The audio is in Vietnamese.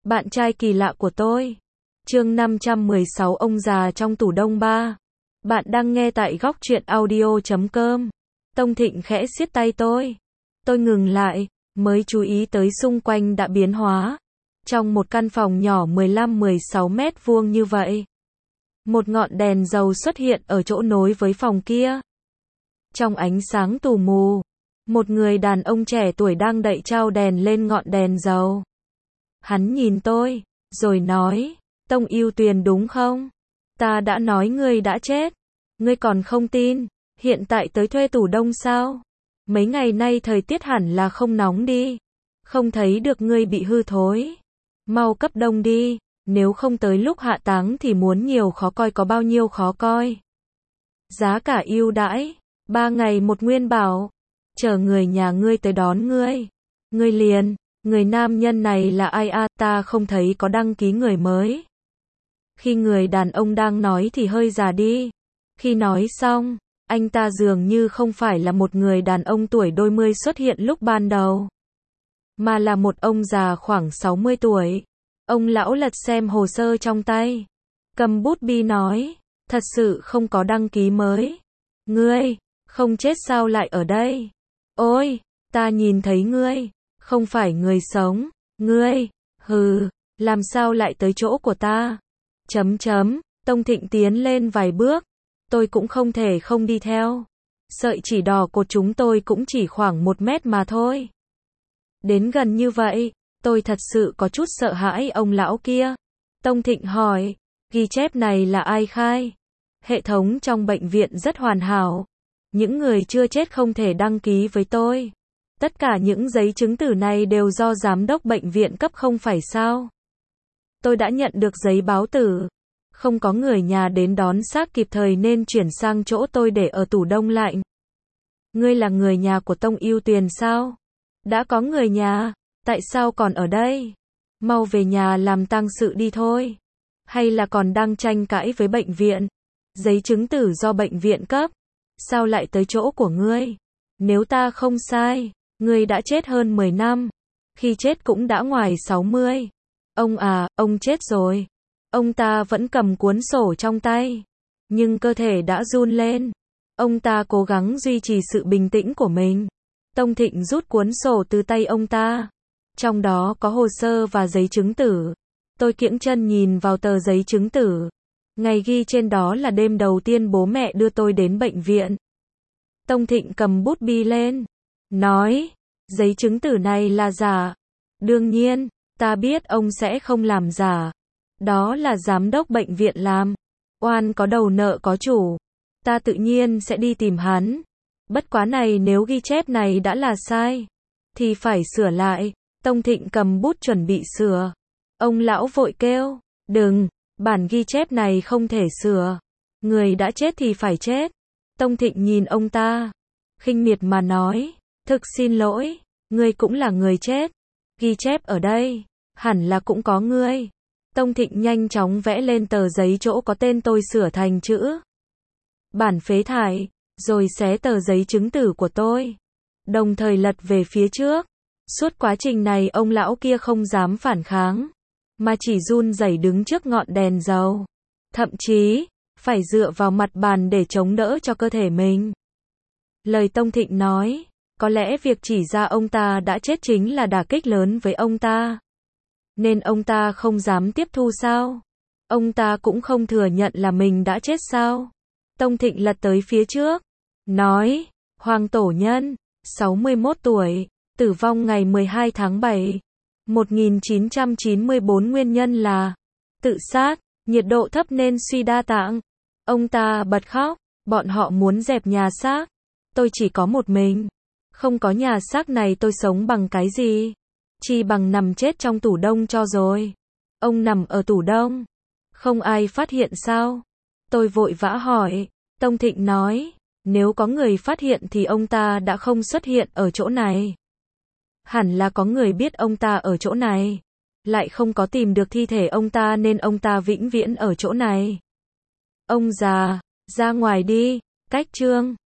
Bạn trai kỳ lạ của tôi. Chương 516 ông già trong tủ đông 3. Bạn đang nghe tại góc truyện audio.com. Tông Thịnh khẽ siết tay tôi. Tôi ngừng lại, mới chú ý tới xung quanh đã biến hóa. Trong một căn phòng nhỏ 15-16 mét vuông như vậy. Một ngọn đèn dầu xuất hiện ở chỗ nối với phòng kia. Trong ánh sáng tù mù, một người đàn ông trẻ tuổi đang đậy trao đèn lên ngọn đèn dầu. Hắn nhìn tôi, rồi nói, Tông Yêu Tuyền đúng không? Ta đã nói ngươi đã chết. Ngươi còn không tin, hiện tại tới thuê tủ đông sao? Mấy ngày nay thời tiết hẳn là không nóng đi. Không thấy được ngươi bị hư thối. Mau cấp đông đi, nếu không tới lúc hạ táng thì muốn nhiều khó coi có bao nhiêu khó coi. Giá cả ưu đãi, 3 ngày một nguyên bảo. Chờ người nhà ngươi tới đón ngươi. Ngươi liền, người nam nhân này là ai à, ta không thấy có đăng ký người mới. Khi người đàn ông đang nói thì hơi già đi. Khi nói xong, anh ta dường như không phải là một người đàn ông tuổi đôi mươi xuất hiện lúc ban đầu, mà là một ông già khoảng 60 tuổi. Ông lão lật xem hồ sơ trong tay, cầm bút bi nói, thật sự không có đăng ký mới. Ngươi, không chết sao lại ở đây? Ôi, ta nhìn thấy ngươi, không phải người sống. Ngươi, hừ, làm sao lại tới chỗ của ta? Tông Thịnh tiến lên vài bước, tôi cũng không thể không đi theo. Sợi chỉ đỏ cột chúng tôi cũng chỉ khoảng 1 mét mà thôi. Đến gần như vậy, tôi thật sự có chút sợ hãi ông lão kia. Tông Thịnh hỏi, ghi chép này là ai khai? Hệ thống trong bệnh viện rất hoàn hảo. Những người chưa chết không thể đăng ký với tôi. Tất cả những giấy chứng tử này đều do giám đốc bệnh viện cấp không phải sao? Tôi đã nhận được giấy báo tử. Không có người nhà đến đón xác kịp thời nên chuyển sang chỗ tôi để ở tủ đông lạnh. Ngươi là người nhà của Tông Yêu Tuyền sao? Đã có người nhà, tại sao còn ở đây? Mau về nhà làm tang sự đi thôi. Hay là còn đang tranh cãi với bệnh viện? Giấy chứng tử do bệnh viện cấp. Sao lại tới chỗ của ngươi? Nếu ta không sai, ngươi đã chết hơn 10 năm. Khi chết cũng đã ngoài 60. Ông à, ông chết rồi. Ông ta vẫn cầm cuốn sổ trong tay, nhưng cơ thể đã run lên. Ông ta cố gắng duy trì sự bình tĩnh của mình. Tông Thịnh rút cuốn sổ từ tay ông ta. Trong đó có hồ sơ và giấy chứng tử. Tôi kiễng chân nhìn vào tờ giấy chứng tử. Ngày ghi trên đó là đêm đầu tiên bố mẹ đưa tôi đến bệnh viện. Tông Thịnh cầm bút bi lên, nói, giấy chứng tử này là giả. Đương nhiên, ta biết ông sẽ không làm giả. Đó là giám đốc bệnh viện làm. Oan có đầu nợ có chủ. Ta tự nhiên sẽ đi tìm hắn. Bất quá này nếu ghi chép này đã là sai, thì phải sửa lại. Tông Thịnh cầm bút chuẩn bị sửa. Ông lão vội kêu, đừng, bản ghi chép này không thể sửa. Người đã chết thì phải chết. Tông Thịnh nhìn ông ta, khinh miệt mà nói, thực xin lỗi, ngươi cũng là người chết. Ghi chép ở đây, hẳn là cũng có ngươi. Tông Thịnh nhanh chóng vẽ lên tờ giấy chỗ có tên tôi sửa thành chữ bản phế thải, rồi xé tờ giấy chứng tử của tôi, đồng thời lật về phía trước. Suốt quá trình này ông lão kia không dám phản kháng, mà chỉ run rẩy đứng trước ngọn đèn dầu. Thậm chí, phải dựa vào mặt bàn để chống đỡ cho cơ thể mình. Lời Tông Thịnh nói, có lẽ việc chỉ ra ông ta đã chết chính là đả kích lớn với ông ta. Nên ông ta không dám tiếp thu sao? Ông ta cũng không thừa nhận là mình đã chết sao? Tông Thịnh lật tới phía trước, nói, Hoàng Tổ Nhân, 61 tuổi, tử vong ngày 12 tháng 7, 1994, nguyên nhân là tự sát, nhiệt độ thấp nên suy đa tạng. Ông ta bật khóc, bọn họ muốn dẹp nhà xác. Tôi chỉ có một mình. Không có nhà xác này tôi sống bằng cái gì? Chỉ bằng nằm chết trong tủ đông cho rồi. Ông nằm ở tủ đông, không ai phát hiện sao? Tôi vội vã hỏi. Tông Thịnh nói, nếu có người phát hiện thì ông ta đã không xuất hiện ở chỗ này. Hẳn là có người biết ông ta ở chỗ này, lại không có tìm được thi thể ông ta nên ông ta vĩnh viễn ở chỗ này. Ông già, ra ngoài đi, cách chương.